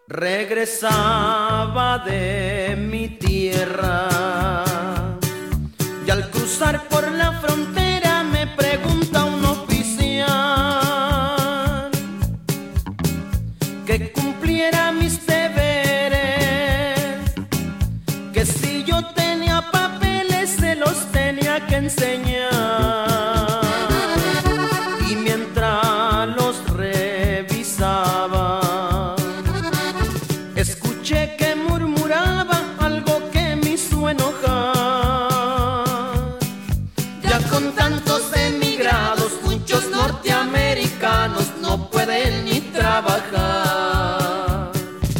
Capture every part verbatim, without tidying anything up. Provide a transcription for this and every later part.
Regresaba de mi tierra y al cruzar por la frontera me pregunta un oficial que cumpliera mis deberes, que si yo tenía papeles se los tenía que enseñar. Y mientras los revisaba escuché que murmuraba algo que me hizo enojar. Ya con tantos emigrados, muchos norteamericanos no pueden ni trabajar.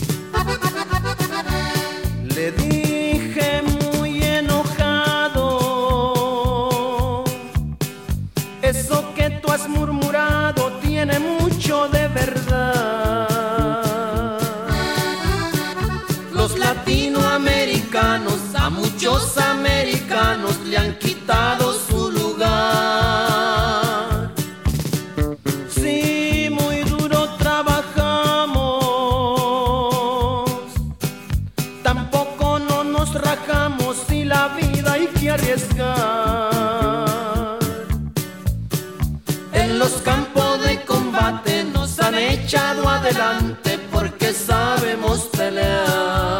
Le dije muy enojado, eso que tú has murmurado tiene mucho de verdad. Los latinoamericanos a muchos americanos le han quitado su lugar. Sí, muy duro trabajamos, tampoco no nos rajamos y la vida hay que arriesgar. En los campos de combate nos han echado adelante porque sabemos pelear.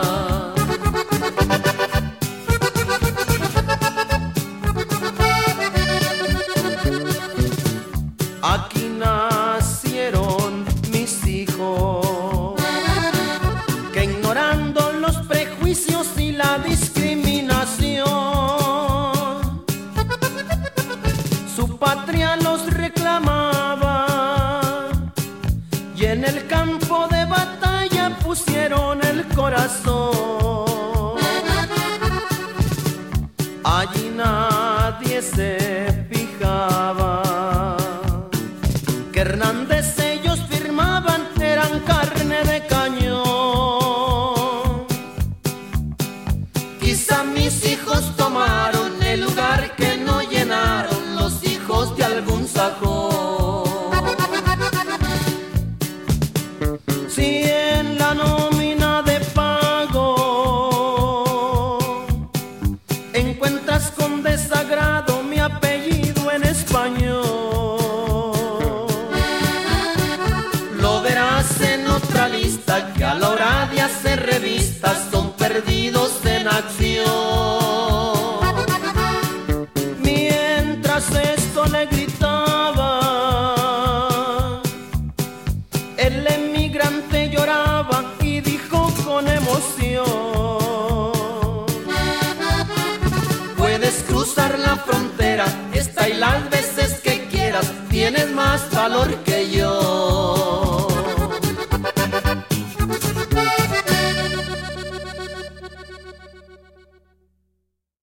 Aquí nacieron mis hijos que ignorando los prejuicios y la discriminación, su patria los reclamaba y en el campo de batalla pusieron el corazón. Allí nadie se fijaba que Hernández ellos firmaban, eran carne de cañón. Quizá mis hijos tomaron el lugar que no llenaron los hijos de algún sajón. Si en la nómina de pago encuentras con desagrado mi apellido en español, lo verás en otra lista que a la hora de hacer revistas son perdidos en acción. Mientras esto le grita